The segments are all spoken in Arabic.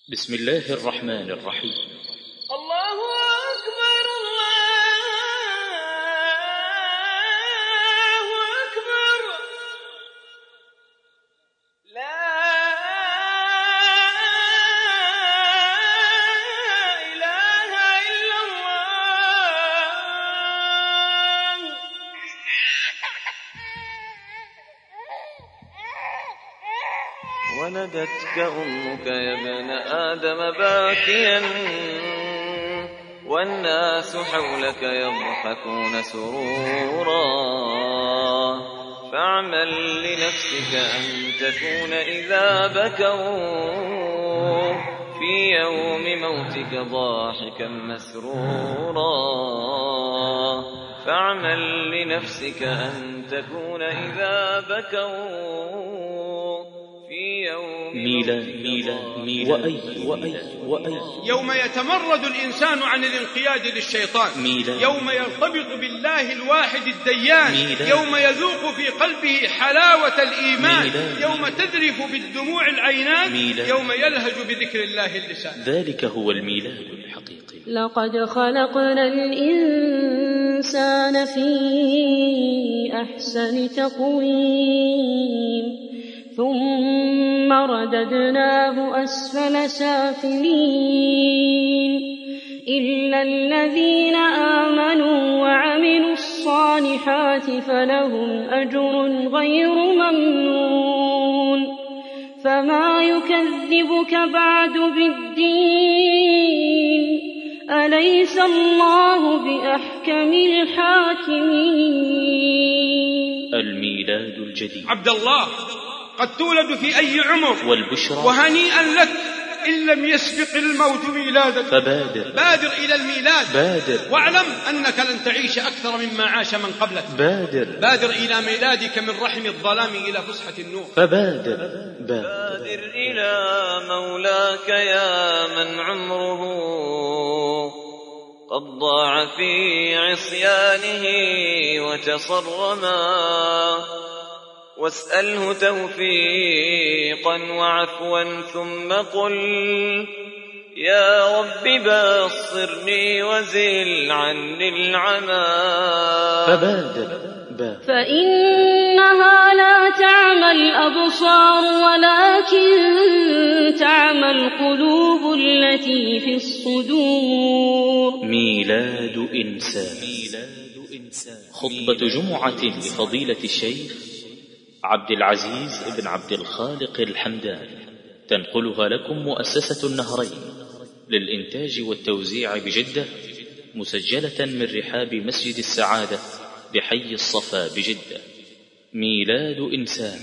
بسم الله الرحمن الرحيم. الله أكبر الله أكبر لا إله إلا الله. ولدتك أمك يا ابن آدم باكيا والناس حولك يضحكون سرورا فاعمل لنفسك أن تكون إذا بكوا في يوم موتك ضاحكا مسرورا فاعمل لنفسك أن تكون إذا بكوا وأي يوم يتمرد الإنسان عن الانقياد للشيطان، يوم يرتبط بالله الواحد الديان، يوم يذوق في قلبه حلاوة الإيمان، يوم تذرف بالدموع العينان، يوم يلهج بذكر الله اللسان. ذلك هو الميلاد الحقيقي. لقد خلقنا الإنسان في أحسن تقويم ثم رددناه أسفل سافلين إلا الذين آمنوا وعملوا الصالحات فلهم أجر غير ممنون. فما يكذبك بعد بالدين أليس الله بأحكم الحاكمين. الميلاد الجديد. عبد الله، قد تولد في أي عمر والبشرى وهنيئا لك إن لم يسبق الموت ميلادك، بادر إلى الميلاد، واعلم أنك لن تعيش أكثر مما عاش من قبلك. بادر إلى ميلادك من رحم الظلام إلى فسحة النور. فبادر إلى مولاك يا من عمره قد ضاع في عصيانه وتصرما واسأله توفيقا وعفوا ثم قل يا رب بصرني وزل عني العمى. فإنها لا تعمى الأبصار ولكن تعمى القلوب التي في الصدور. ميلاد إنسان. خطبة جمعة لفضيلة الشيخ عبد العزيز بن عبد الخالق الحمداني، تنقلها لكم مؤسسة النهرين للإنتاج والتوزيع بجدة، مسجلة من رحاب مسجد السعادة بحي الصفا بجدة. ميلاد إنسان.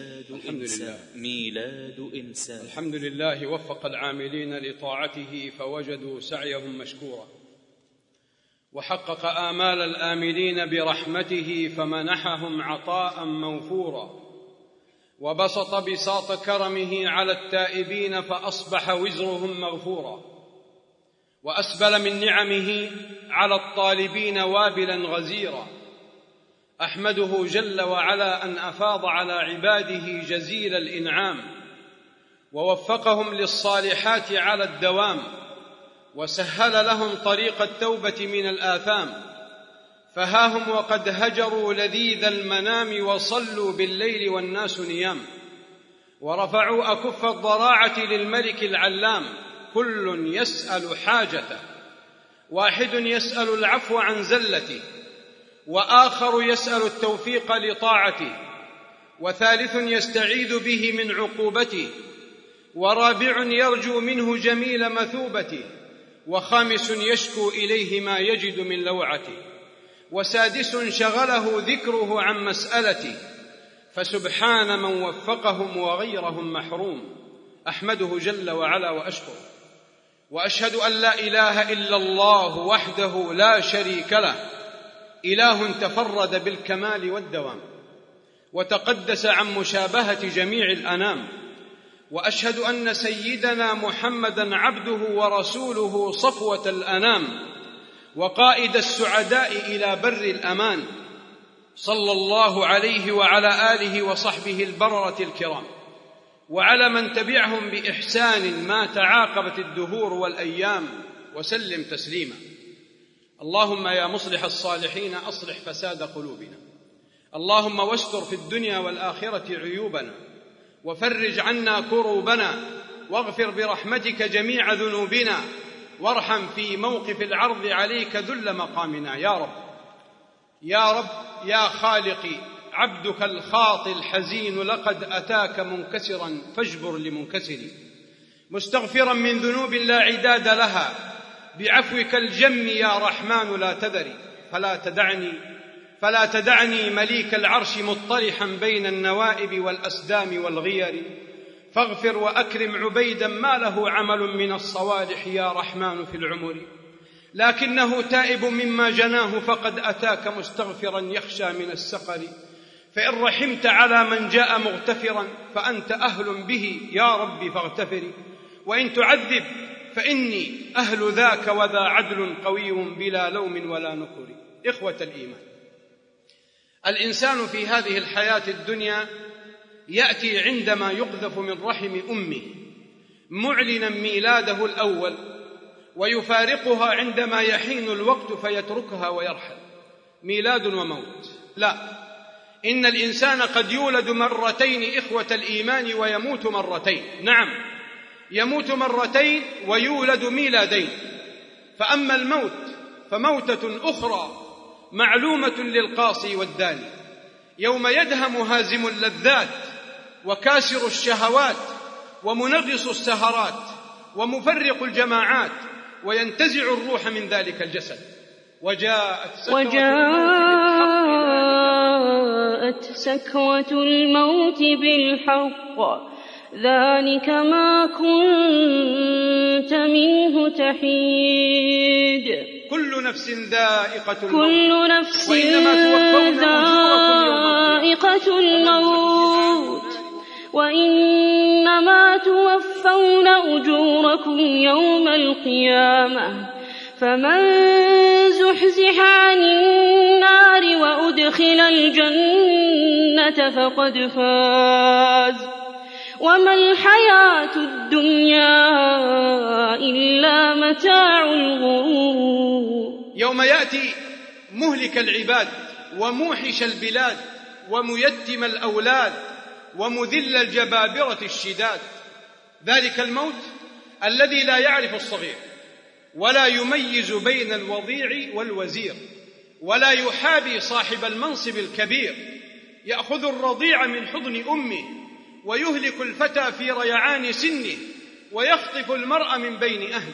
ميلاد إنسان. الحمد لله وفق العاملين لطاعته فوجدوا سعيهم مشكورا، وحقق آمال الآملين برحمته فمنحهم عطاء موفورا، وبسط بساط كرمه على التائبين فأصبح وزرهم مغفورا، وأسبل من نعمه على الطالبين وابلا غزيرا. أحمده جل وعلا أن أفاض على عباده جزيل الإنعام ووفقهم للصالحات على الدوام، وسهل لهم طريق التوبة من الآثام، فهاهم وقد هجروا لذيذ المنام وصلوا بالليل والناس نيام، ورفعوا أكف الضراعة للملك العلام. كل يسأل حاجته، واحد يسأل العفو عن زلته، وآخر يسأل التوفيق لطاعته، وثالث يستعيذ به من عقوبته، ورابع يرجو منه جميل مثوبته، وخامس يشكو إليه ما يجد من لوعته، وسادس شغله ذكره عن مسألته، فسبحان من وفقهم وغيرهم محروم. أحمده جل وعلا وأشكره، وأشهد أن لا إله إلا الله وحده لا شريك له، إله تفرد بالكمال والدوام وتقدس عن مشابهة جميع الأنام. وأشهد أن سيدنا محمدًا عبده ورسوله صفوة الأنام وقائد السعداء إلى بر الأمان، صلى الله عليه وعلى آله وصحبه البررة الكرام. وعلى من تبعهم بإحسان ما تعاقبت الدهور والأيام، وسلم تسليما. اللهم يا مصلح الصالحين أصلح فساد قلوبنا، اللهم واستر في الدنيا والآخرة عيوبنا، وفرج عنا كروبنا، واغفر برحمتك جميع ذنوبنا، وارحم في موقف العرض عليك ذل مقامنا يا رب. يا رب يا خالقي، عبدك الخاطي الحزين لقد أتاك منكسرا فاجبر لمنكسري، مستغفرا من ذنوب لا عداد لها، بعفوك الجم يا رحمن لا تذري، فلا تدعني مليك العرش مطرحا بين النوائب والأسدام والغير، فاغفر وأكرم عبيدا ما له عمل من الصوالح يا رحمن في العمر، لكنه تائب مما جناه فقد أتاك مستغفرا يخشى من السقر، فإن رحمت على من جاء مغتفرا فأنت أهل به يا رب فاغتفر، وإن تعذب فإني أهل ذاك وذا عدل قوي بلا لوم ولا نكر. إخوة الإيمان، الإنسان في هذه الحياة الدنيا يأتي عندما يقذف من رحم أمه معلنا ميلاده الأول، ويفارقها عندما يحين الوقت فيتركها ويرحل. ميلاد وموت؟ لا، إن الإنسان قد يولد مرتين إخوة الإيمان ويموت مرتين. نعم، يموت مرتين ويولد ميلادين. فأما الموت فموتة أخرى معلومة للقاصي والداني، يوم يدهم هازم اللذات وكاسر الشهوات ومنغص السهرات ومفرق الجماعات، وينتزع الروح من ذلك الجسد. وجاءت سكرة الموت بالحق، ذلك ما كنت منه تحيد. كل نفس ذائقة الموت، وإنما توفون أجوركم يوم القيامة، فمن زحزح عن النار وأدخل الجنة فقد فاز، وما الحياة الدنيا إلا متاع الغرور. يوم يأتي مهلك العباد وموحش البلاد وميتم الأولاد ومذل الجبابرة الشداد، ذلك الموت الذي لا يعرف الصغير ولا يميز بين الوضيع والوزير، ولا يحابي صاحب المنصب الكبير، يأخذ الرضيع من حضن أمه ويهلك الفتى في ريعان سنه ويخطف المرء من بين أهله.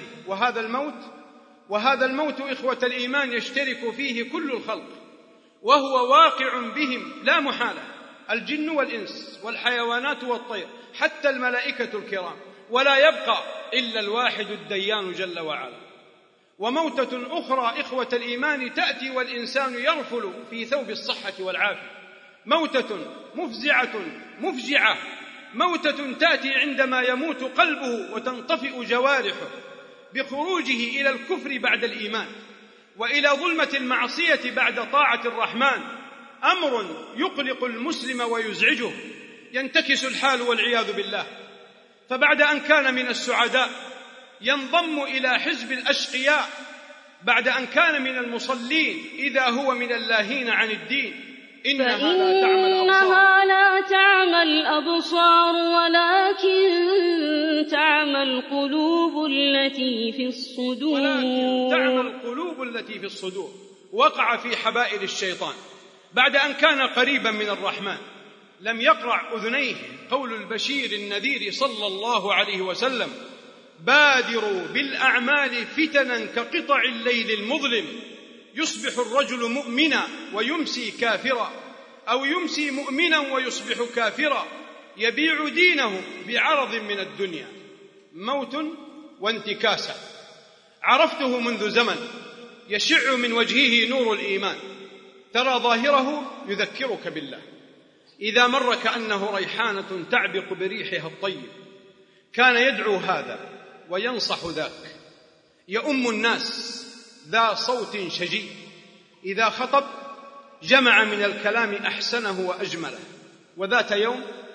وهذا الموت إخوة الإيمان يشترك فيه كل الخلق، وهو واقع بهم لا محالة، الجن والإنس والحيوانات والطير حتى الملائكة الكرام، ولا يبقى إلا الواحد الديان جل وعلا. وموتة أخرى إخوة الإيمان تأتي والإنسان يرفل في ثوب الصحة والعافية، موتة مفزعة، موتة تأتي عندما يموت قلبه وتنطفئ جوارحه بخروجه إلى الكفر بعد الإيمان، وإلى ظلمة المعصية بعد طاعة الرحمن، أمر يقلق المسلم ويزعجه، ينتكس الحال والعياذ بالله. فبعد أن كان من السعداء ينضم إلى حزب الأشقياء، بعد أن كان من المصلين إذا هو من اللاهين عن الدين. إنها لا تعمى الأبصار ولكن تعمى القلوب التي في الصدور. وقع في حبائل الشيطان بعد أن كان قريبا من الرحمن. لم يقرع أذنيه قول البشير النذير صلى الله عليه وسلم: بادروا بالأعمال فتنا كقطع الليل المظلم، يصبح الرجل مؤمنا ويمسي كافرا، أو يمسي مؤمنا ويصبح كافرا، يبيع دينه بعرض من الدنيا. موت وانتكاسة. عرفته منذ زمن، يشع من وجهه نور الإيمان، ترى ظاهره يذكرك بالله، إذا مر كأنه ريحانة تعبق بريحها الطيب. كان يدعو هذا وينصح ذاك، يؤم الناس، ذا صوت شجي، إذا خطب جمع من الكلام أحسنه وأجمله. وذات يوم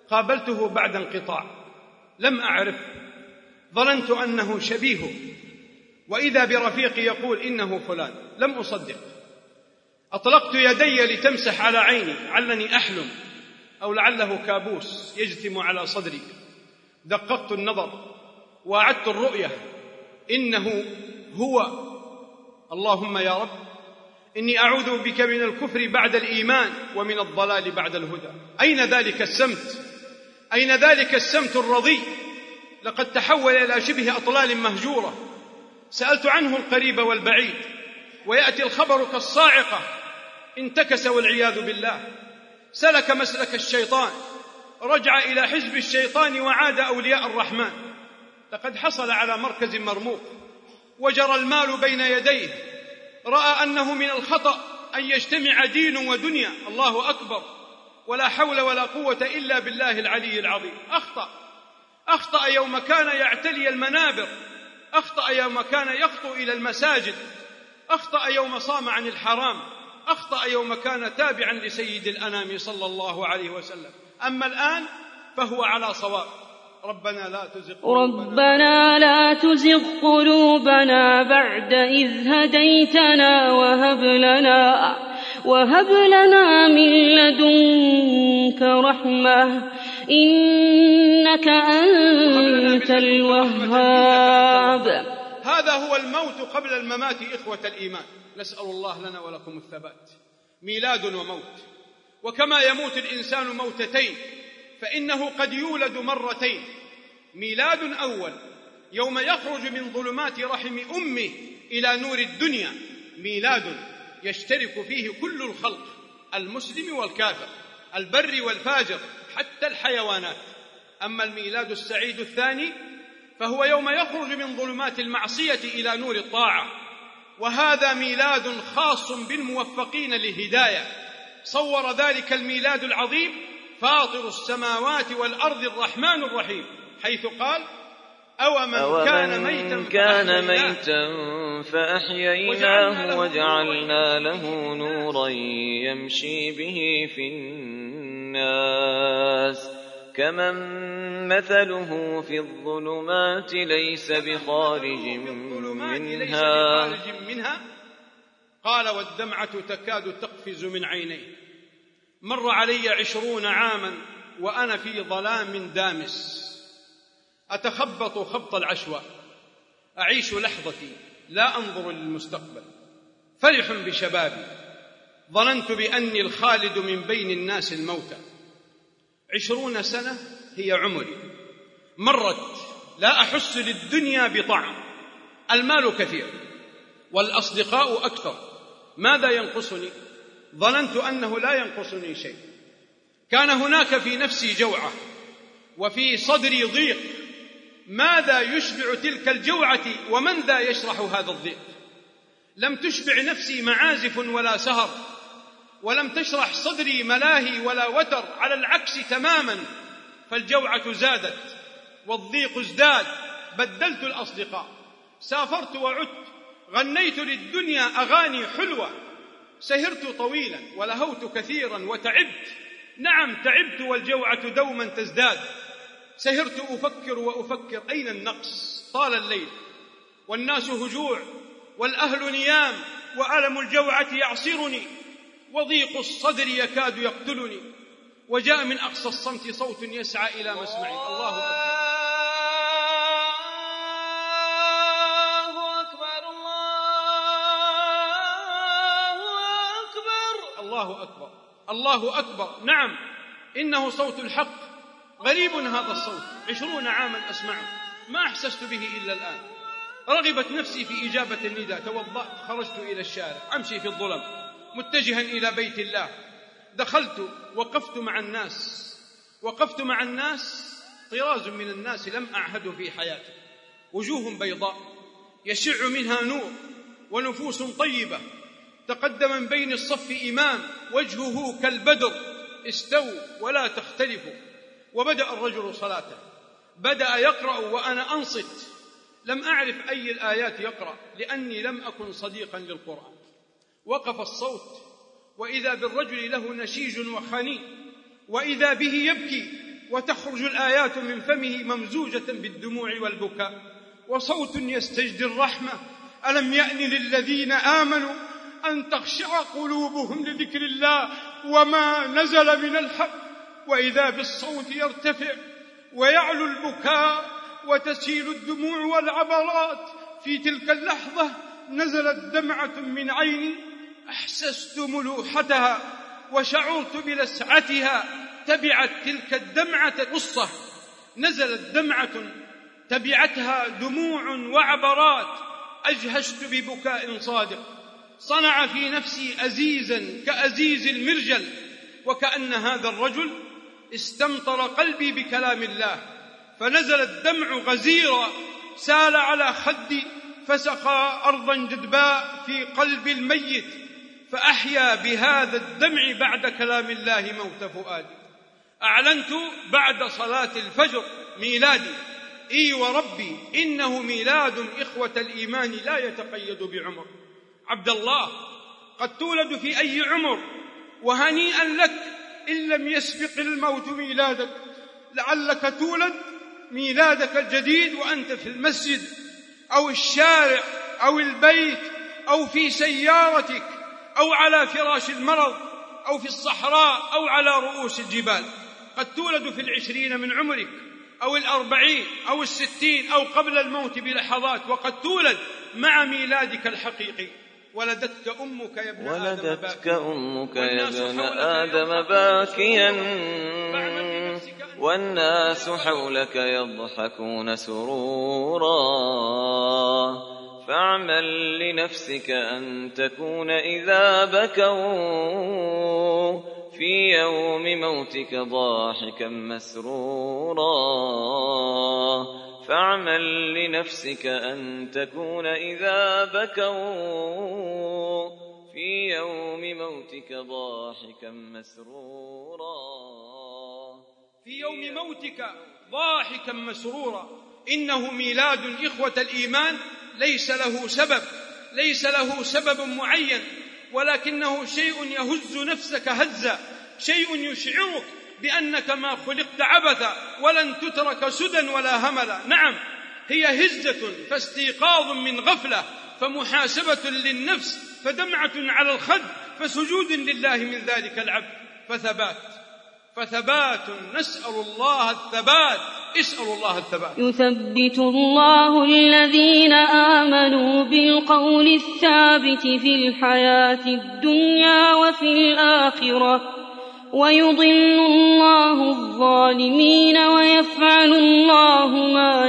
قابلته بعد انقطاع، لم أعرف، ظننت أنه شبيهه، وإذا برفيقي يقول إنه فلان، لم أصدق. أطلقت يدي لتمسح على عيني علني أحلم أو لعله كابوس يجثم على صدري. دققت النظر وأعدت الرؤية، إنه هو. اللهم يا رب إني أعوذ بك من الكفر بعد الإيمان ومن الضلال بعد الهدى. أين ذلك السمت؟ أين ذلك السمت الرضي؟ لقد تحول إلى شبه أطلال مهجورة. سألت عنه القريب والبعيد ويأتي الخبر كالصاعقة، انتكس والعياذ بالله، سلك مسلك الشيطان، رجع إلى حزب الشيطان وعاد أولياء الرحمن. لقد حصل على مركز مرموق وجرى المال بين يديه، رأى أنه من الخطأ أن يجتمع دين ودنيا. الله أكبر، ولا حول ولا قوة إلا بالله العلي العظيم. أخطأ يوم كان يعتلي المنابر، أخطأ يوم كان يخطو إلى المساجد، أخطأ يوم صام عن الحرام، أخطأ يوم كان تابعا لسيد الأنام صلى الله عليه وسلم. أما الآن فهو على صواب. ربنا لا تزغ قلوبنا بعد إذ هديتنا وهب لنا من لدنك رحمة إنك أنت الوهاب. هذا هو الموت قبل الممات إخوة الإيمان، نسأل الله لنا ولكم الثبات. ميلاد وموت، وكما يموت الإنسان موتتين فإنه قد يولد مرتين. ميلاد أول يوم يخرج من ظلمات رحم أمه إلى نور الدنيا، ميلاد يشترك فيه كل الخلق، المسلم والكافر، البر والفاجر، حتى الحيوانات. أما الميلاد السعيد الثاني فهو يوم يخرج من ظلمات المعصية إلى نور الطاعة، وهذا ميلاد خاص بالموفقين للهداية. صور ذلك الميلاد العظيم فاطر السماوات والأرض الرحمن الرحيم، حيث قال: أومن كان ميتا فأحييناه وجعلنا له نورا يمشي به في الناس كمن مثله في الظلمات ليس بخارج منها. قال: والدمعة تكاد تقفز من عينيه. مر علي 20 عاما وأنا في ظلام دامس، أتخبط خبط العشواء، أعيش لحظتي لا أنظر للمستقبل، فرح بشبابي، ظننت بأني الخالد من بين الناس الموتى. 20 سنة هي عمري، مرت لا أحس للدنيا بطعم. المال كثير والأصدقاء أكثر، ماذا ينقصني؟ ظننت أنه لا ينقصني شيء. كان هناك في نفسي جوعة وفي صدري ضيق، ماذا يشبع تلك الجوعة ومن ذا يشرح هذا الضيق؟ لم تشبع نفسي معازف ولا سهر، ولم تشرح صدري ملاهي ولا وتر، على العكس تماما، فالجوعة زادت والضيق ازداد. بدلت الأصدقاء، سافرت وعدت، غنيت للدنيا أغاني حلوة، سهرت طويلا ولهوت كثيرا وتعبت. نعم تعبت والجوعة دوما تزداد. سهرت أفكر وأفكر أين النقص؟ طال الليل والناس هجوع والأهل نيام، وألم الجوعة يعصرني، وضيق الصدر يكاد يقتلني، وجاء من أقصى الصمت صوت يسعى إلى مسمعي. الله أكبر، الله أكبر، الله أكبر. نعم إنه صوت الحق، غريب هذا الصوت، 20 عاما أسمعه، ما أحسست به إلا الآن. رغبت نفسي في إجابة النداء، توضأت، خرجت إلى الشارع أمشي في الظلم متجها إلى بيت الله. دخلت، وقفت مع الناس، طراز من الناس لم أعهده في حياتي، وجوه بيضاء يشع منها نور ونفوس طيبة. تقدم من بين الصف إمام وجهه كالبدر، استووا ولا تختلفوا. وبدأ الرجل صلاته، بدأ يقرأ وأنا أنصت، لم أعرف أي الآيات يقرأ لأني لم أكن صديقا للقرآن. وقف الصوت، وإذا بالرجل له نشيج وخنين، وإذا به يبكي، وتخرج الآيات من فمه ممزوجة بالدموع والبكاء، وصوت يستجدي الرحمة: ألم يأن للذين آمنوا أن تخشع قلوبهم لذكر الله وما نزل من الحق. وإذا بالصوت يرتفع ويعلو البكاء وتسيل الدموع والعبرات. في تلك اللحظة نزلت دمعة من عيني، أحسست ملوحتها وشعرت بلسعتها. تبعت تلك الدمعة قصة، نزلت دمعة تبعتها دموع وعبرات. أجهشت ببكاء صادق صنع في نفسي أزيزا كأزيز المرجل، وكأن هذا الرجل استمطر قلبي بكلام الله. فنزل الدمع غزيرا سال على خدي، فسقى أرضا جدباء في قلب الميت، فأحيا بهذا الدمع بعد كلام الله موت فؤادي. أعلنت بعد صلاة الفجر ميلادي. إي وربي إنه ميلاد إخوة الإيمان لا يتقيد بعمر. عبد الله، قد تولد في أي عمر، وهنيئا لك إن لم يسبق الموت ميلادك. لعلك تولد ميلادك الجديد وأنت في المسجد أو الشارع أو البيت أو في سيارتك أو على فراش المرض أو في الصحراء أو على رؤوس الجبال. قد تولد في 20 من عمرك أو 40 أو 60 أو قبل الموت بلحظات. وقد تولد مع ميلادك الحقيقي. ولدتك أمك يا ابن آدم باكيا والناس حولك يضحكون سرورا. فاعمل لنفسك أن تكون إذا بكوا في يوم موتك ضاحكا مسرورا. فاعمل لنفسك أن تكون إذا بكوا في يوم موتك ضاحكا مسرورا. في يوم موتك ضاحكا مسرورا. إنه ميلاد إخوة الإيمان ليس له سبب معين، ولكنه شيء يهز نفسك هزا، شيء يشعرك بأنك ما خلقت عبثا ولن تترك سدى ولا هملا. نعم، هي هزة فاستيقاظ من غفلة، فمحاسبة للنفس، فدمعة على الخد، فسجود لله من ذلك العبد، فثبات نسأل الله الثبات. اسأل الله الثبات. يثبت الله الذين آمنوا بالقول الثابت في الحياة الدنيا وفي الآخرة، ويضل الله الظالمين ويفعل الله ما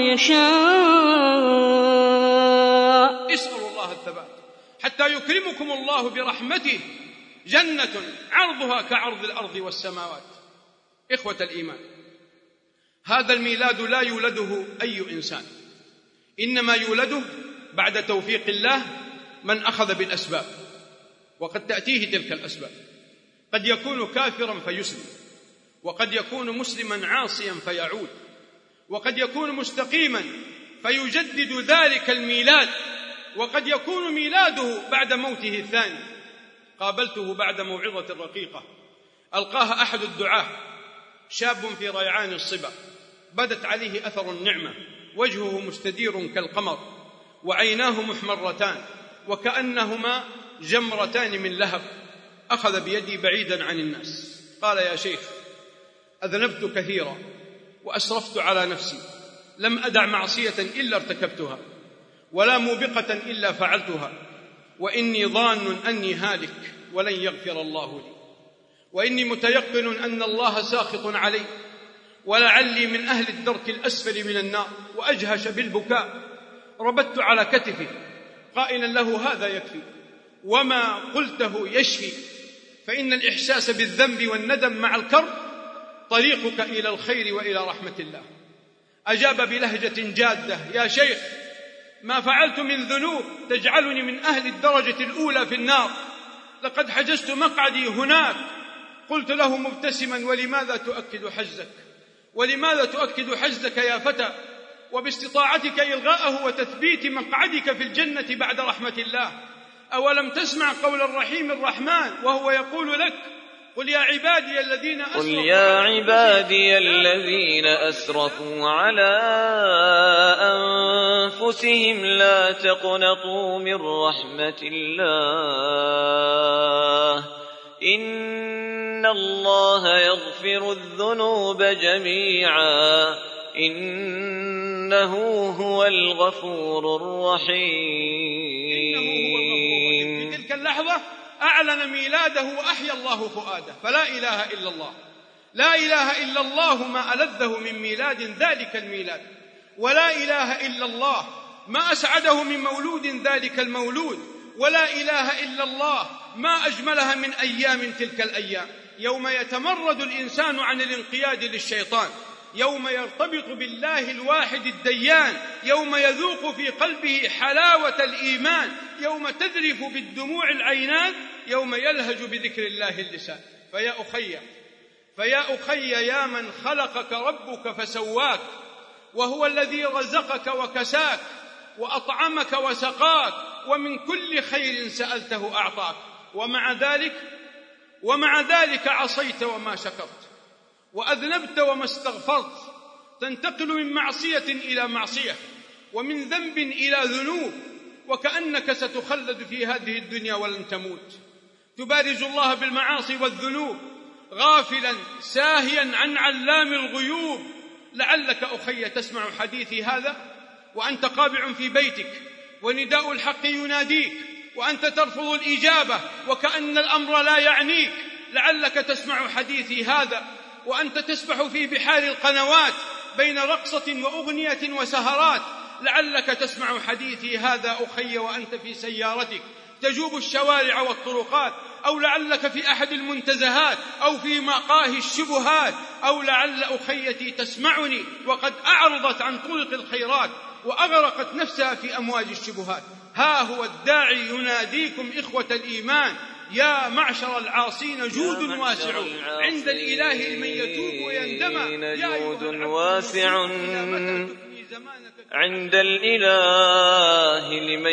يشاء. اسأل الله الثبات حتى يكرمكم الله برحمته جنة عرضها كعرض الأرض والسماوات. إخوة الإيمان، هذا الميلاد لا يولده أي إنسان، إنما يولده بعد توفيق الله من أخذ بالأسباب، وقد تأتيه تلك الأسباب. قد يكون كافرا فيسلم، وقد يكون مسلما عاصيا فيعود، وقد يكون مستقيما فيجدد ذلك الميلاد، وقد يكون ميلاده بعد موته الثاني. قابلته بعد موعظة رقيقة ألقاها أحد الدعاة، شاب في ريعان الصبا، بدت عليه أثر النعمة، وجهه مستدير كالقمر، وعيناه محمرتان وكأنهما جمرتان من لهب. أخذ بيدي بعيدا عن الناس، قال: يا شيخ، أذنبت كثيرا وأسرفت على نفسي، لم أدع معصية إلا ارتكبتها، ولا موبقة إلا فعلتها، وإني ظان أني هالك ولن يغفر الله لي، وإني متيقن أن الله ساخط علي، ولعلي من أهل الدرك الأسفل من النار. وأجهش بالبكاء، ربت على كتفه قائلا له: هذا يكفي، وما قلته يشفي، فإن الإحساس بالذنب والندم مع الكرب طريقك إلى الخير وإلى رحمة الله. أجاب بلهجة جادة: يا شيخ، ما فعلت من ذنوب تجعلني من أهل الدرجة الأولى في النار، لقد حجزت مقعدي هناك. قلت له مبتسما: ولماذا تؤكد حجزك؟ ولماذا تؤكد حجزك يا فتى؟ وباستطاعتك إلغاءه وتثبيت مقعدك في الجنة بعد رحمة الله. أولم تسمع قول الرحيم الرحمن وهو يقول لك: قل يا عبادي الذين أسرفوا على أنفسهم لا تقنطوا من رحمة الله إن الله يغفر الذنوب جميعا إنه هو الغفور الرحيم. في تلك اللحظة أعلن ميلاده وأحيا الله فؤاده، فلا إله إلا الله، لا إله إلا الله ما ألذه من ميلاد ذلك الميلاد، ولا إله إلا الله ما أسعده من مولود ذلك المولود، ولا إله إلا الله ما أجملها من أيام تلك الأيام، يوم يتمرد الإنسان عن الانقياد للشيطان، يوم يرتبط بالله الواحد الديان، يوم يذوق في قلبه حلاوة الإيمان، يوم تذرف بالدموع العينان، يوم يلهج بذكر الله اللسان. فيا أخي يا من خلقك ربك فسواك، وهو الذي رزقك وكساك وأطعمك وسقاك، ومن كل خير سألته أعطاك، ومع ذلك عصيت وما شكرت، وأذنبت وما استغفرت، تنتقل من معصية إلى معصية، ومن ذنب إلى ذنوب، وكأنك ستخلد في هذه الدنيا ولن تموت، تبارز الله بالمعاصي والذنوب غافلا ساهيا عن علام الغيوب. لعلك أخي تسمع حديثي هذا وأنت قابع في بيتك، ونداء الحق يناديك، وأنت ترفض الإجابة وكأن الأمر لا يعنيك. لعلك تسمع حديثي هذا وأنت تسبح في بحار القنوات بين رقصة وأغنية وسهرات. لعلك تسمع حديثي هذا أخي وأنت في سيارتك تجوب الشوارع والطرقات، أو لعلك في أحد المنتزهات أو في مقاهي الشبهات، أو لعل أخيتي تسمعني وقد أعرضت عن طرق الخيرات وأغرقت نفسها في أمواج الشبهات. ها هو الداعي يناديكم إخوة الإيمان: يا معشر العاصين جود واسع عند الإله لمن يتوب ويندم. جود واسع عند الإله لمن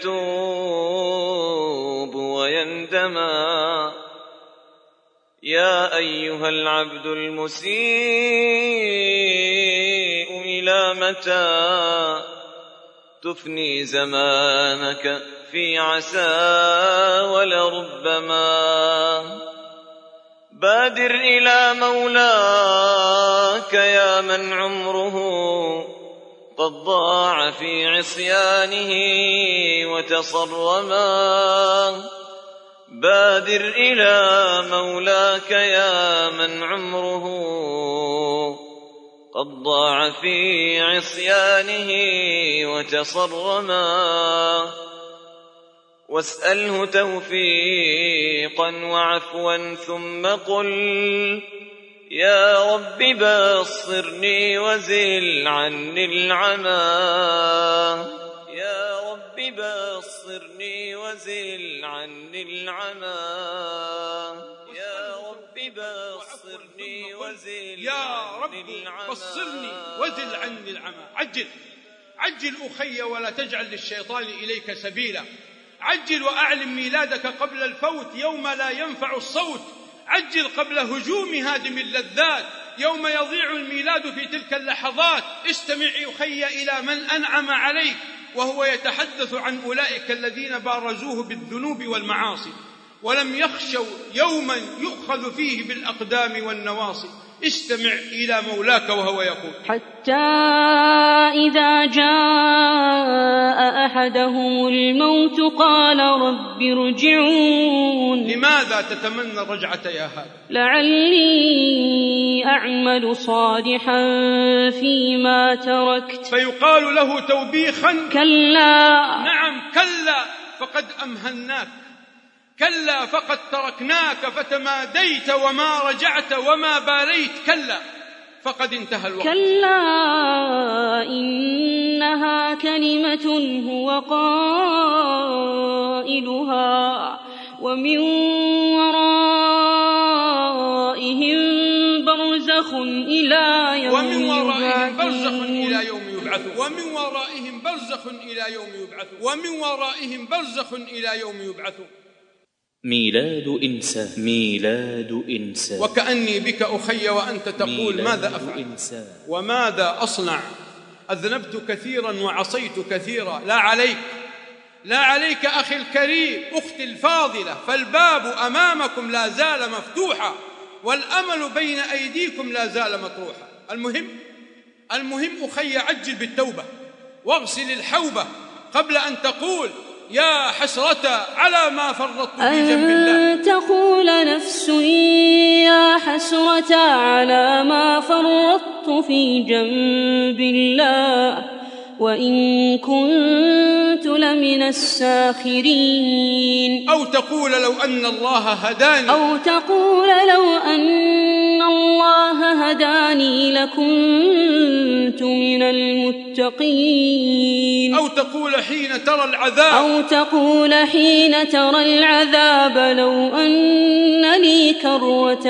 يتوب ويندم. يا أيها العبد المسيء إلى متى تفني زمانك في عسى ولربما. بادر إلى مولاك يا من عمره قد ضاع في عصيانه وتصرما. بادر إلى مولاك يا من عمره قد ضاع في عصيانه وتصرما. واسأله توفيقا وعفوا ثم قل: يا رب بصرني وزل عني العمى. يا رب بصرني وزل عني العمى. يا رب بصرني وزل عني العمى. عجل أخي ولا تجعل للشيطان إليك سبيلا. عجل وأعلم ميلادك قبل الفوت يوم لا ينفع الصوت. عجل قبل هجوم هادم اللذات يوم يضيع الميلاد في تلك اللحظات. استمع أخي إلى من أنعم عليك وهو يتحدث عن أولئك الذين بارزوه بالذنوب والمعاصي ولم يخشوا يوما يؤخذ فيه بالأقدام والنواصي. استمع إلى مولاك وهو يقول: حتى إذا جاء أحدهم الموت قال رب ارجعون. لماذا تتمنى الرجعة يا هذا؟ لعلي أعمل صالحا فيما تركت. فيقال له توبيخا: كلا. نعم كلا، فقد أمهلناك. كلا فقد تركناك فتماديت وما رجعت وما باليت. كلا فقد انتهى الوقت. كلا إنها كلمة هو قائلها ومن ورائهم برزخ إلى يوم يبعثون. ميلاد إنسان وكأني بك أخي وأنت تقول ماذا أفعل وماذا أصنع؟ أذنبت كثيرا وعصيت كثيرا. لا عليك أخي الكريم، أختي الفاضلة، فالباب أمامكم لا زال مفتوحا والأمل بين أيديكم لا زال مطروحا. المهم أخي عجل بالتوبة واغسل الحوبة قبل أن تقول يا حسرة على ما فرطت في جنب الله. أن تقول نفس يا حسرة على ما فرطت في جنب الله وإن كنت لمن الساخرين. أو تقول لو أن الله هداني لكنت من المتقين. أو تقول حين ترى العذاب لو أن لي كرة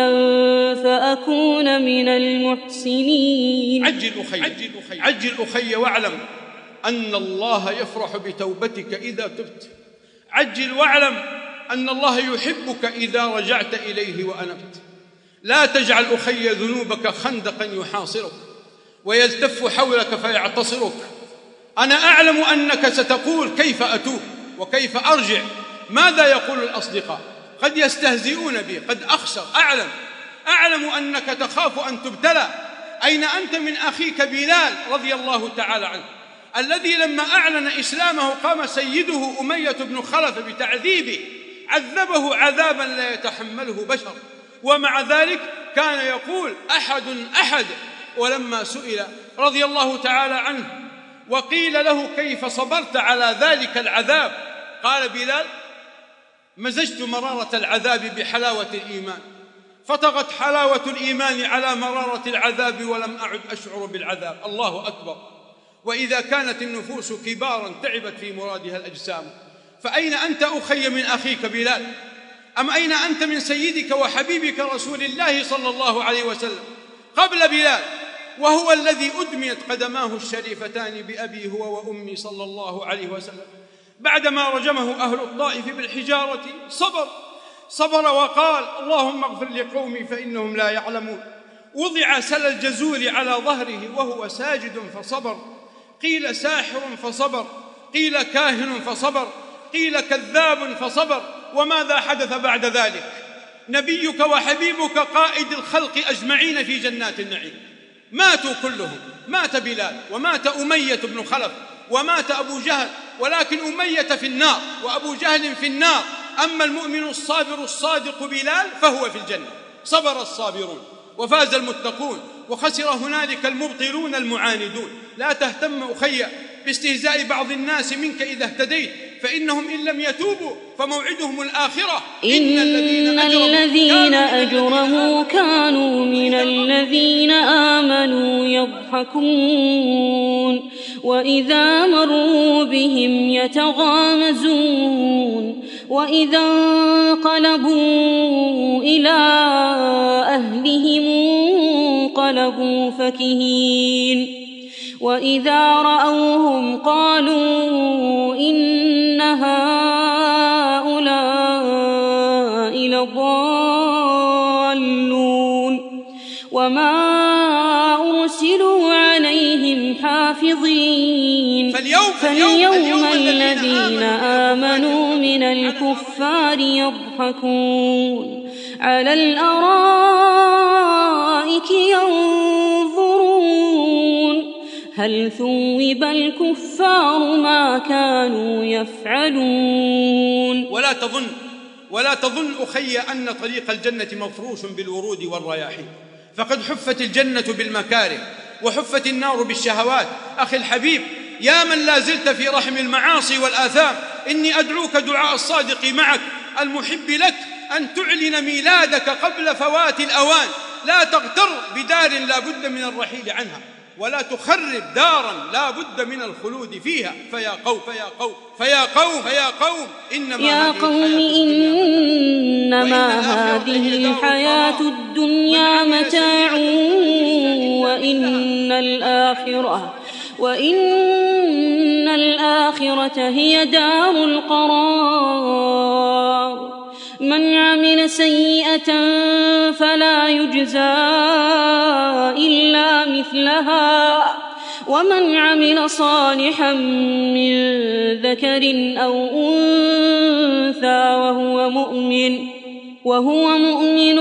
فأكون من المحسنين. عجل أخي واعلم أن الله يفرح بتوبتك إذا تبت. عجل واعلم أن الله يحبك إذا رجعت إليه وأنبت. لا تجعل أخي ذنوبك خندقا يحاصرك ويلتف حولك فيعتصرك. أنا أعلم أنك ستقول كيف أتوب وكيف أرجع؟ ماذا يقول الأصدقاء؟ قد يستهزئون بي، قد أخسر. أعلم أنك تخاف أن تبتلى. أين أنت من أخيك بلال رضي الله تعالى عنه الذي لما أعلن إسلامه قام سيده أمية بن خلف بتعذيبه، عذبه عذابا لا يتحمله بشر، ومع ذلك كان يقول أحد. ولما سئل رضي الله تعالى عنه وقيل له كيف صبرت على ذلك العذاب، قال بلال مزجت مرارة العذاب بحلاوة الإيمان فطغت حلاوة الإيمان على مرارة العذاب ولم أعد أشعر بالعذاب. الله أكبر. وإذا كانت النفوس كبارا تعبت في مرادها الأجسام، فأين أنت أخي من أخيك بلال؟ أم أين أنت من سيدك وحبيبك رسول الله صلى الله عليه وسلم قبل بلال، وهو الذي أدميت قدماه الشريفتان بأبي هو وأمي صلى الله عليه وسلم. بعدما رجمه أهل الطائف بالحجارة صبر وقال اللهم اغفر لقومي فإنهم لا يعلمون. وضع سل الجزور على ظهره وهو ساجد فصبر. قيل ساحر فصبر، قيل كاهن فصبر، قيل كذاب فصبر. وماذا حدث بعد ذلك؟ نبيك وحبيبك قائد الخلق أجمعين في جنات النعيم ماتوا كلهم. مات بلال ومات أمية بن خلف ومات أبو جهل، ولكن أمية في النار وأبو جهل في النار. أما المؤمن الصابر الصادق بلال فهو في الجنة. صبر الصابرون وفاز المتقون وخسر هنالك المبطلون المعاندون. لا تهتم أخي باستهزاء بعض الناس منك إذا اهتديت، فإنهم إن لم يتوبوا فموعدهم الآخرة. إن الذين أجرموا كانوا من الذين آمنوا يضحكون وإذا مروا بهم يتغامزون وإذا انقلبوا إلى أهلهم انقلبوا فكهين وإذا رأوهم قالوا إن هؤلاء لضالون وما أرسلوا عليهم حافظين. فاليوم الذين آمنوا من الكفار يضحكون على الأرائك ينظرون هل ثوب الكفار ما كانوا يفعلون. ولا تظن أخي أن طريق الجنة مفروش بالورود والرياحين، فقد حفت الجنة بالمكاره وحفت النار بالشهوات. أخي الحبيب، يا من لا زلت في رحم المعاصي والآثام، إني أدعوك دعاء الصادق معك المحب لك أن تعلن ميلادك قبل فوات الأوان. لا تغتر بدار لا بد من الرحيل عنها، ولا تخرب دارا لا بد من الخلود فيها. فيا قوم إنما هذه الحياة الدنيا متاع وإن الآخرة هي دار القرار. من عمل سيئة فلا يجزى إلا مثلها ومن عمل صالحا من ذكر أو أنثى وهو مؤمن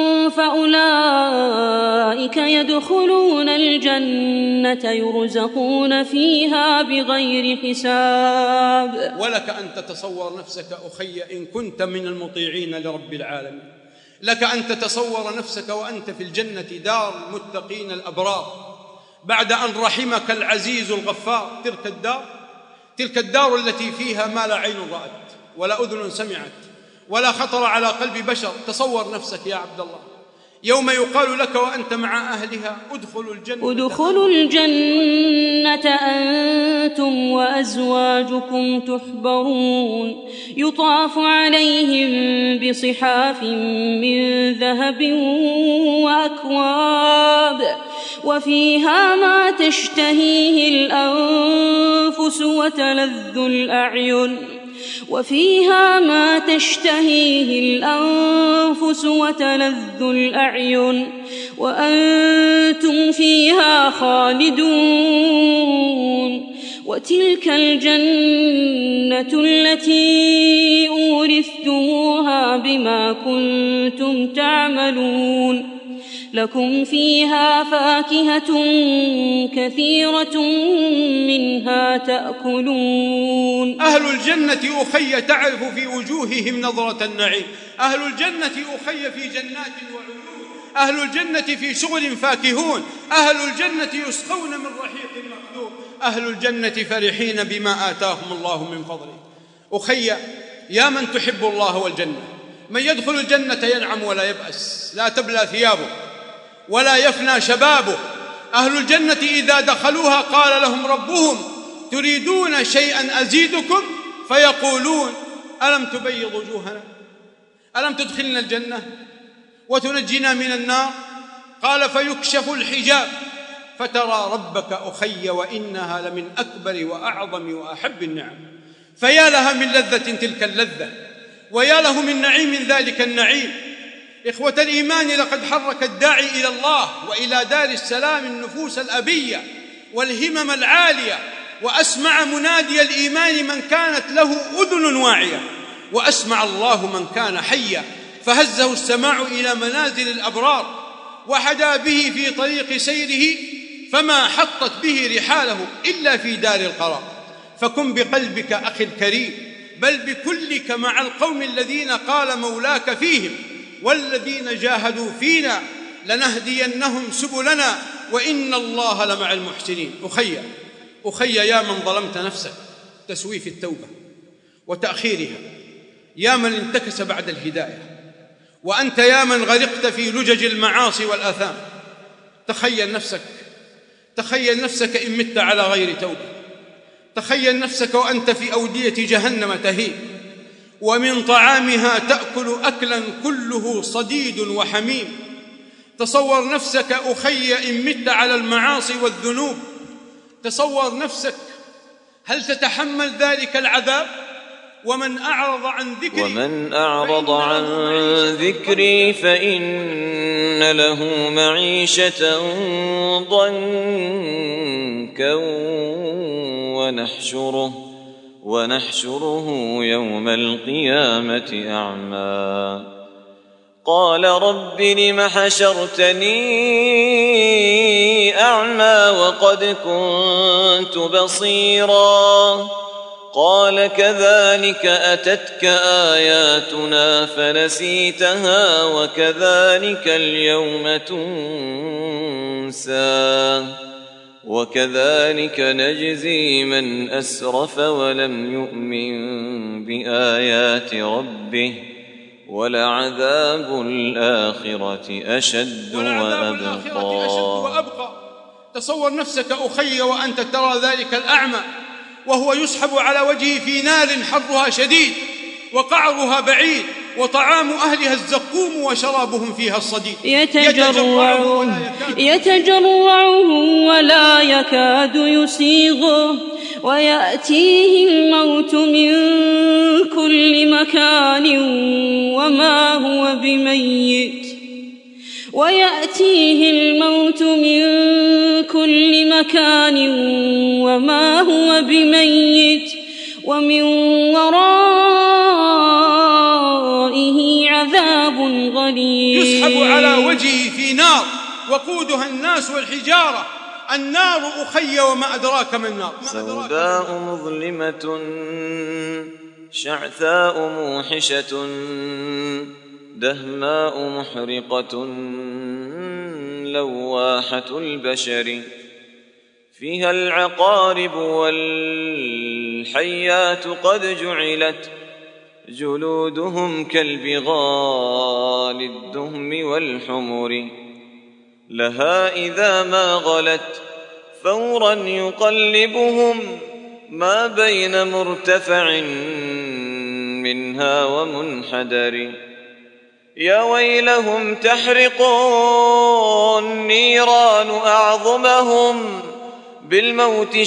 فأولئك يدخلون الجنة يرزقون فيها بغير حساب. ولك أن تتصور نفسك أخي إن كنت من المطيعين لرب العالمين، لك أن تتصور نفسك وأنت في الجنة دار المتقين الأبرار بعد أن رحمك العزيز الغفار. تلك الدار التي فيها ما لا عين رأت ولا أذن سمعت ولا خطر على قلب بشر. تصور نفسك يا عبد الله يوم يقال لك وأنت مع أهلها ادخلوا الجنة أنتم وأزواجكم تحبرون يطاف عليهم بصحاف من ذهب وأكواب وفيها ما تشتهيه الأنفس وتلذ الأعين وأنتم فيها خالدون. وتلك الجنة التي أورثتموها بما كنتم تعملون لكم فيها فاكهة كثيرة منها تأكلون. أهل الجنة أخي تعرف في وجوههم نظرة النعيم، أهل الجنة أخي في جنات وعيون، أهل الجنة في شغل فاكهون، أهل الجنة يسقون من رحيق مخدوم، أهل الجنة فرحين بما آتاهم الله من فضله. أخي يا من تحب الله والجنة، من يدخل الجنة ينعم ولا يبأس، لا تبلى ثيابه ولا يفنى شبابه. أهل الجنة إذا دخلوها قال لهم ربهم تريدون شيئا أزيدكم فيقولون ألم تبيض وجوهنا، ألم تدخلنا الجنة وتنجينا من النار؟ قال فيكشف الحجاب فترى ربك أخي وإنها لمن أكبر وأعظم وأحب النعم. فيا لها من لذة تلك اللذة، ويا له من نعيم ذلك النعيم. إخوة الإيمان لقد حرك الداعي إلى الله وإلى دار السلام النفوس الأبية والهمم العالية، وأسمع منادي الإيمان من كانت له أذن واعية، وأسمع الله من كان حيا، فهزه السماع إلى منازل الأبرار وحدا به في طريق سيره، فما حطت به رحاله إلا في دار القرار. فكن بقلبك أخي الكريم، بل بكلك مع القوم الذين قال مولاك فيهم والذين جاهدوا فينا لنهدينهم سبلنا وإن الله لمع المحسنين. أخي يا من ظلمت نفسك تسويف التوبة وتأخيرها، يا من انتكس بعد الهداية، وأنت يا من غرقت في لجج المعاصي والآثام. تخيل نفسك إن مت على غير توبة، تخيل نفسك وأنت في أودية جهنم تهيم، ومن طعامها تأكل أكلا كله صديد وحميم. تصور نفسك أخي إن مت على المعاصي والذنوب، تصور نفسك هل تتحمل ذلك العذاب؟ ومن أعرض عن ذكري فإن له معيشة ضنكا ونحشره يوم القيامة أعمى. قال رب لم حشرتني أعمى وقد كنت بصيرا؟ قال كذلك أتتك آياتنا فنسيتها وكذلك اليوم تنسى وكذلك نجزي من أسرف ولم يؤمن بآيات ربه ولعذاب الآخرة أشد وأبقى. تصور نفسك أخي وأنت ترى ذلك الأعمى وهو يسحب على وجهه في نار حرها شديد وقعرها بعيد، وطعام أهلها الزقوم وشرابهم فيها الصديد، يتجرعه ولا يكاد يسيغه ويأتيه الموت من كل مكان وما هو بميت ومن ورائه عذاب غليظ. يسحب على وجهه في نار وقودها الناس والحجارة. النار أخي وما أدراك ما النار. سوداء مظلمة شعثاء موحشة دهماء محرقة لواحة البشر فيها العقارب والحيات قد جعلت جلودهم كالبغال الدهم والحمر لها إذا ما غلت فورا يقلبهم ما بين مرتفع منها ومنحدر يا ويلهم تحرق النيران أعظمهم بالموت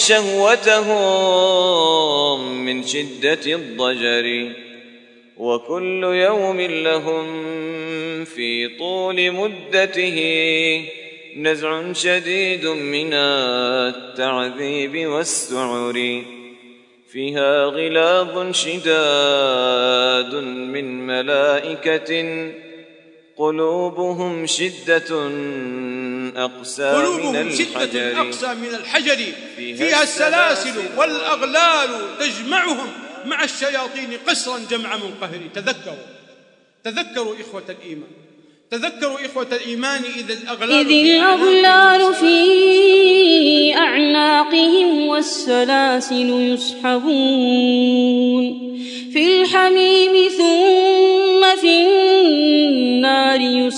شهوتهم من شدة الضجر وكل يوم لهم في طول مدته نزع شديد من التعذيب والسعر فيها غلاظ شداد من ملائكة قلوبهم شدة أقسى من الحجر فيها السلاسل والأغلال تجمعهم مع الشياطين قسرا جمع منقهر. تذكروا إخوة الإيمان، تذكروا إخوة الإيمان إذ الأغلال في أعناقهم والسلاسل يسحبون في الحميم ثم في النار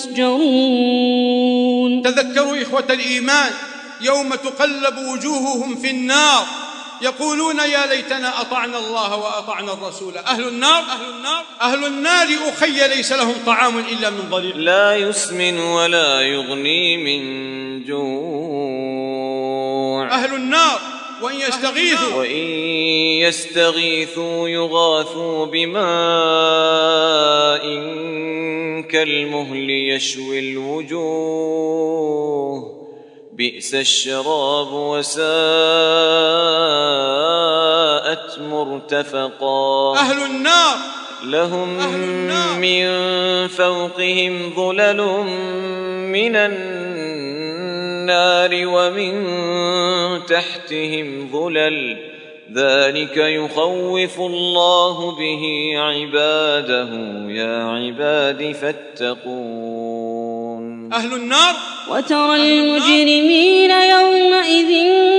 يسجرون. تذكروا إخوة الإيمان يوم تقلب وجوههم في النار يقولون يا ليتنا أطعنا الله وأطعنا الرسول. أهل النار أخي ليس لهم طعام إلا من ضريع لا يسمن ولا يغني من جوع. أهل النار وإن يستغيثوا يغاثوا بماء كالمهل يشوي الوجوه بئس الشراب وساءت مرتفقا. أهل النار لهم من فوقهم ظلل من النار ومن تحتهم ظلل ذلك يخوف الله به عباده يا عباد فاتقون. أهل النار وترى المجرمين يومئذ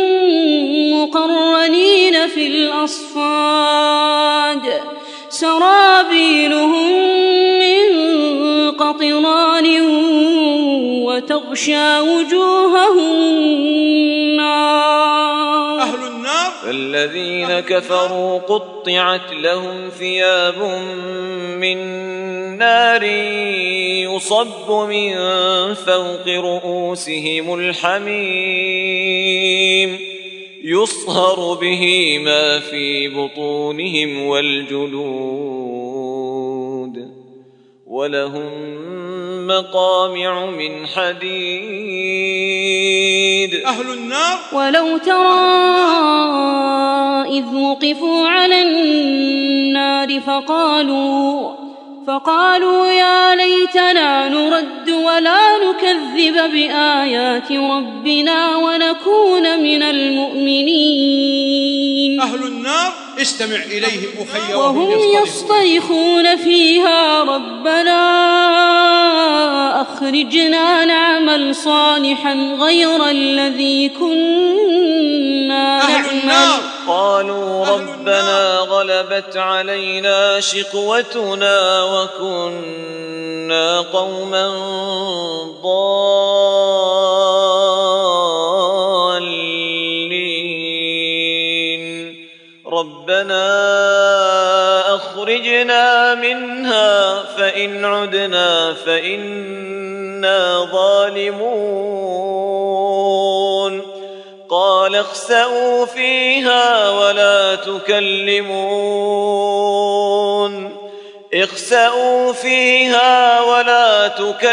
مقرنين في الأصفاد سرابيلهم من قطران وتغشى وجوههم النار. أهل النار الذين كفروا قطعت لهم ثياب من نار يصب من فوق رؤوسهم الحميم يصهر به ما في بطونهم والجلود ولهم مقامع من حديد. أهل النار ولو ترى إذ وقفوا على النار فقالوا يا ليتنا نرد ولا نكذب بآيات ربنا ونكون من المؤمنين. أهل النار استمع إليهم أخي وهم يصطرخون فيها ربنا أخرجنا نعمل صالحا غير الذي كنا نعمل. قالوا ربنا غلبت علينا شقوتنا وكنا قوما ضالين ربنا أخرجنا منها فإن عدنا فإنا ظالمون. قال قال اخسئوا فيها ولا تكلمون اخسئوا فيها ولا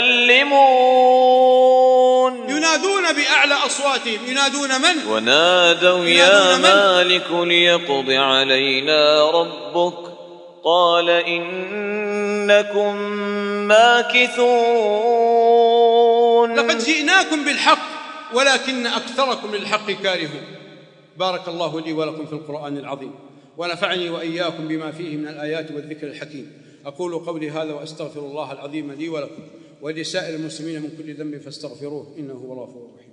تكلمون. ينادون بأعلى أصواتهم. ينادون من؟ ونادوا يا مالك ليقض علينا ربك قال إنكم ماكثون. لقد جئناكم بالحق ولكن أكثركم للحق كارهون. بارك الله لي ولكم في القرآن العظيم، ونفعني وإياكم بما فيه من الآيات والذكر الحكيم. أقول قولي هذا وأستغفر الله العظيم لي ولكم ولسائر المسلمين من كل ذنب فاستغفروه إنه هو الغفور الرحيم.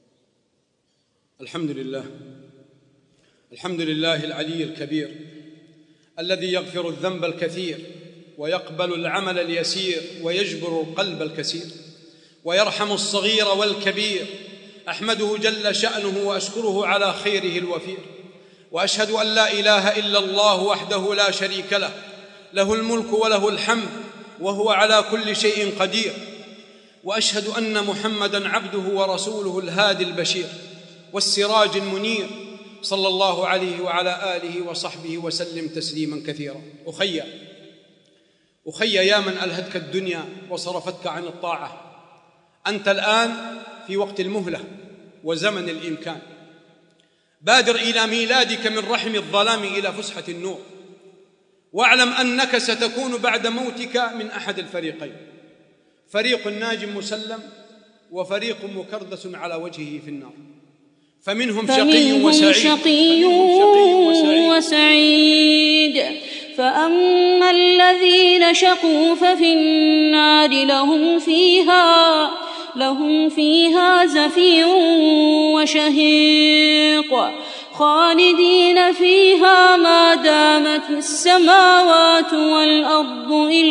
الحمد لله العلي الكبير الذي يغفر الذنب الكثير ويقبل العمل اليسير ويجبر القلب الكسير ويرحم الصغير والكبير. أحمده جل شأنه وأشكره على خيره الوفير، وأشهد أن لا إله إلا الله وحده لا شريك له، له الملك وله الحمد وهو على كل شيء قدير. وأشهد أن محمدًا عبده ورسوله الهادي البشير والسراج المنير، صلى الله عليه وعلى آله وصحبه وسلم تسليما كثيرا. أخي يا من ألهتك الدنيا وصرفتك عن الطاعة، أنت الآن في وقت المهلة وزمن الإمكان. بادر إلى ميلادك من رحم الظلام إلى فسحة النور، واعلم أنك ستكون بعد موتك من أحد الفريقين: فريق ناج مسلم وفريق مكردس على وجهه في النار. فمنهم شقي وسعيد. فأما الذين شقوا ففي النار لهم فيها زفير وشهيق خالدين فيها ما دامت السماوات والأرض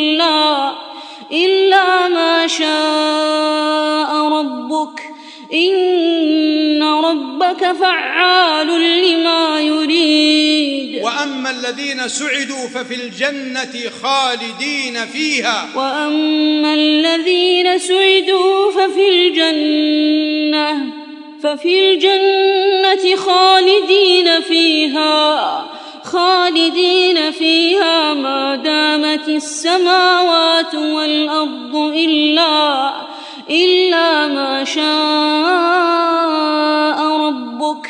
إلا ما شاء ربك إن ربك فعال لما يريد. وأما الذين سعدوا ففي الجنة خالدين فيها. وأما الذين سعدوا ففي الجنة خالدين فيها ما دامت السماوات والأرض إلا ما شاء ربك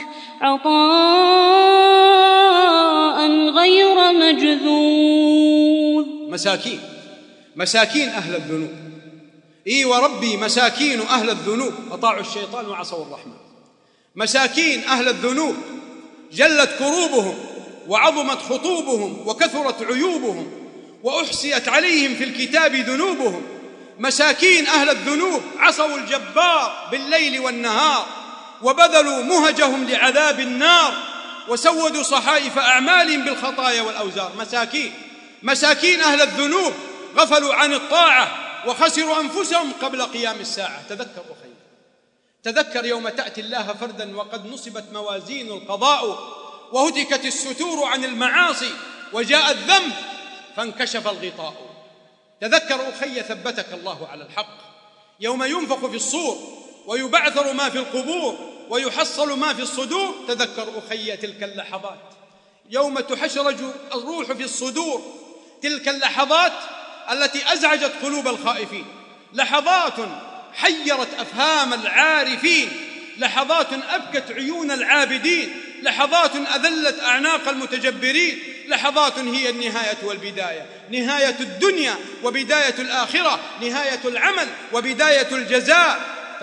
عطاء غير مجذوذ. مساكين أهل الذنوب. وربي مساكين أهل الذنوب أطاعوا الشيطان وعصوا الرحمن. مساكين أهل الذنوب جلت كروبهم وعظمت خطوبهم وكثرت عيوبهم وأحصيت عليهم في الكتاب ذنوبهم. مساكين أهل الذنوب عصوا الجبار بالليل والنهار وبذلوا مهجهم لعذاب النار وسودوا صحائف أعمالهم بالخطايا والأوزار. مساكين أهل الذنوب غفلوا عن الطاعة وخسروا أنفسهم قبل قيام الساعة. تذكر يوم تأتي الله فردا وقد نصبت موازين القضاء وهتكت الستور عن المعاصي وجاء الذنب فانكشف الغطاء. تذكر أخي ثبتك الله على الحق يوم ينفخ في الصور ويبعثر ما في القبور ويحصل ما في الصدور. تذكر أخي تلك اللحظات يوم تحشرج الروح في الصدور، تلك اللحظات التي أزعجت قلوب الخائفين، لحظات حيرت أفهام العارفين، لحظات أبكت عيون العابدين، لحظات أذلت أعناق المتجبرين، لحظات هي النهاية والبداية، نهاية الدنيا وبداية الآخرة، نهاية العمل وبداية الجزاء.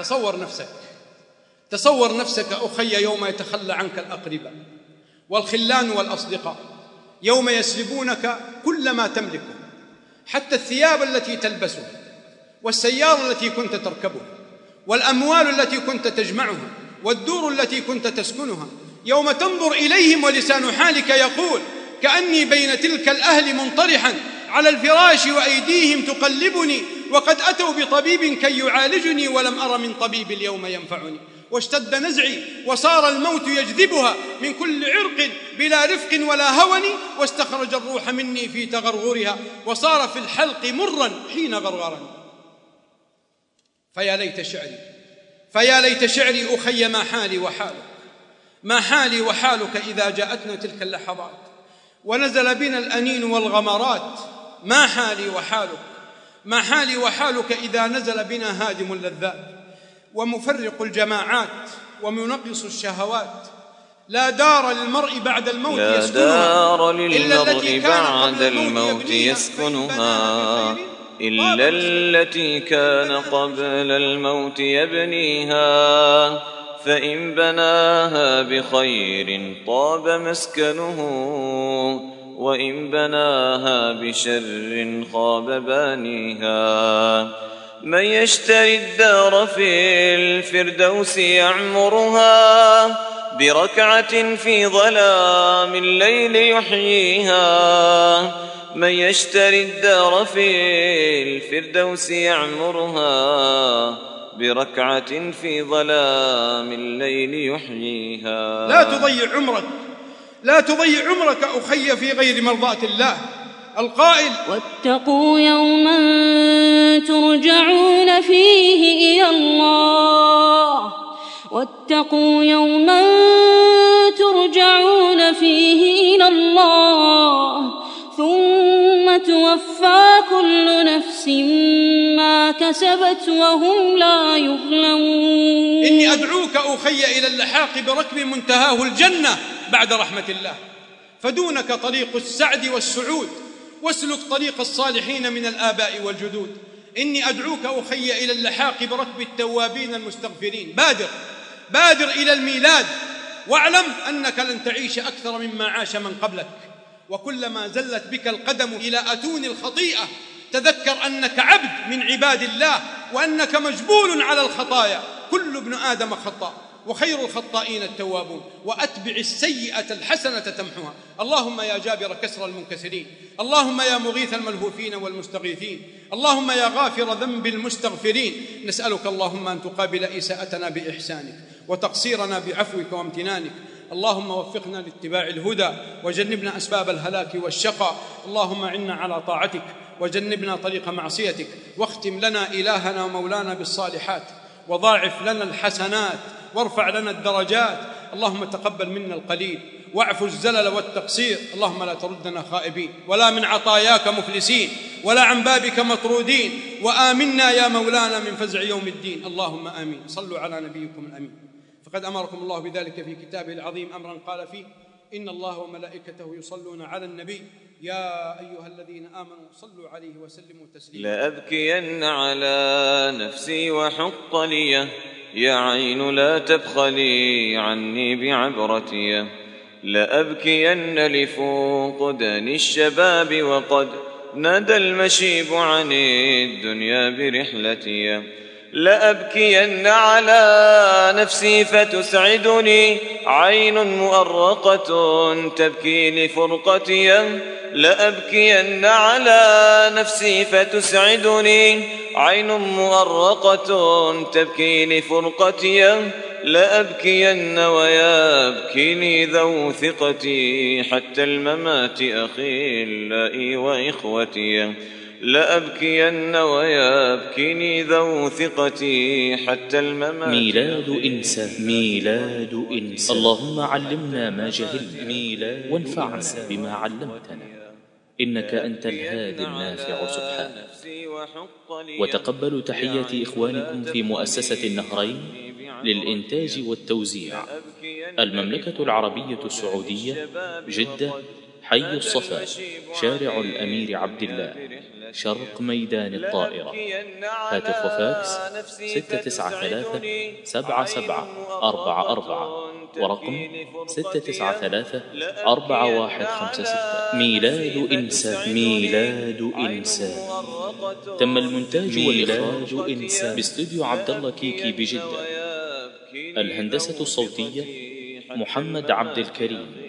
تصور نفسك أخي يوم يتخلى عنك الأقرباء والخلان والأصدقاء، يوم يسلبونك كل ما تملكه، حتى الثياب التي تلبسها والسيارة التي كنت تركبها والأموال التي كنت تجمعها والدور التي كنت تسكنها. يوم تنظر إليهم ولسان حالك يقول: كأني بين تلك الأهل منطرحا على الفراش وأيديهم تقلبني، وقد أتوا بطبيب كي يعالجني ولم أر من طبيب اليوم ينفعني. واشتد نزعي وصار الموت يجذبها من كل عرق بلا رفق ولا هون، واستخرج الروح مني في تغرغرها وصار في الحلق مرا حين غرغرني. فيا ليت شعري أخي ما حالي وحالك، ما حالي وحالك إذا جاءتنا تلك اللحظات ونزل بنا الأنين والغمرات؟ ما حالي وحالك؟ ما حالي وحالك إذا نزل بنا هادم اللذات ومفرق الجماعات ومنقص الشهوات؟ لا دار للمرء بعد الموت يسكنها إلا التي كان قبل الموت يبنيها، فإن بناها بخير طاب مسكنه، وإن بناها بشر خاب بانيها. من يشتري الدار في الفردوس يعمرها، بركعة في ظلام الليل يحييها. من يشتري الدار في الفردوس يعمرها، بركعة في ظلام الليل يحييها. لا تضيع عمرك أخي في غير مرضاة الله. القائل: واتقوا يوما ترجعون فيه إلى الله، واتقوا يوما ترجعون فيه إلى الله ثم توفى كل نفس ما كسبت وهم لا يظلمون. إني أدعوك أخي إلى اللحاق بركب منتهاه الجنة بعد رحمة الله، فدونك طريق السعد والسعود، واسلك طريق الصالحين من الآباء والجدود. إني أدعوك أخي إلى اللحاق بركب التوابين المستغفرين. بادر إلى الميلاد، واعلم أنك لن تعيش أكثر مما عاش من قبلك. وكلما زلت بك القدم إلى أتون الخطيئة تذكر أنك عبد من عباد الله، وأنك مجبول على الخطايا. كل ابن آدم خطاء، وخير الخطائين التوابون. وأتبع السيئة الحسنة تمحها. اللهم يا جابر كسر المنكسرين، اللهم يا مغيث الملهوفين والمستغيثين، اللهم يا غافر ذنب المستغفرين. نسألك اللهم أن تقابل إساءتنا بإحسانك وتقصيرنا بعفوك وامتنانك. اللهم وفقنا لاتباع الهدى وجنبنا أسباب الهلاك والشقاء. اللهم عنا على طاعتك وجنبنا طريق معصيتك. واختم لنا إلهنا ومولانا بالصالحات، وضاعف لنا الحسنات، وارفع لنا الدرجات. اللهم تقبل منا القليل، واعف الزلل والتقصير. اللهم لا تردنا خائبين، ولا من عطاياك مفلسين، ولا عن بابك مطرودين. وآمنا يا مولانا من فزع يوم الدين. اللهم آمين. صلوا على نبيكم الأمين. فقد أمركم الله بذلك في كتابه العظيم أمرا قال فيه: إن الله وملائكته يصلون على النبي يا أيها الذين آمنوا صلوا عليه وسلموا تسليما. لأبكين على نفسي وحق لي، يا عين لا تبخلي عني بعبرتي. لأبكين لفقدان الشباب وقد نادى المشيب عن الدنيا برحلتي. لأبكين على نفسي فتسعدني عين مؤرقة تبكي لفرقتي. لأبكين على نفسي فتسعدني عين مؤرقة تبكي لفرقتي. لأبكين ويبكيني ذو ثقتي حتى الممات أخلائي وإخوتي. لأبكين ويبكيني ذو ثقتي حتى الممات. ميلاد إنسان. اللهم علمنا ما جهلنا وانفعنا بما علمتنا، إنك أنت الهادي النافع سبحانه. وتقبلوا تحية إخوانكم في مؤسسة النهرين للإنتاج والتوزيع، المملكة العربية السعودية، جدة، حي الصفا، شارع الأمير عبد الله، شرق ميدان الطائرة. هاتف وفاكس 693-7744 ورقم 693-4156. ميلاد إنسان. تم المونتاج والإخراج باستوديو عبد الله كيكي بجدة. الهندسة الصوتية محمد عبد الكريم.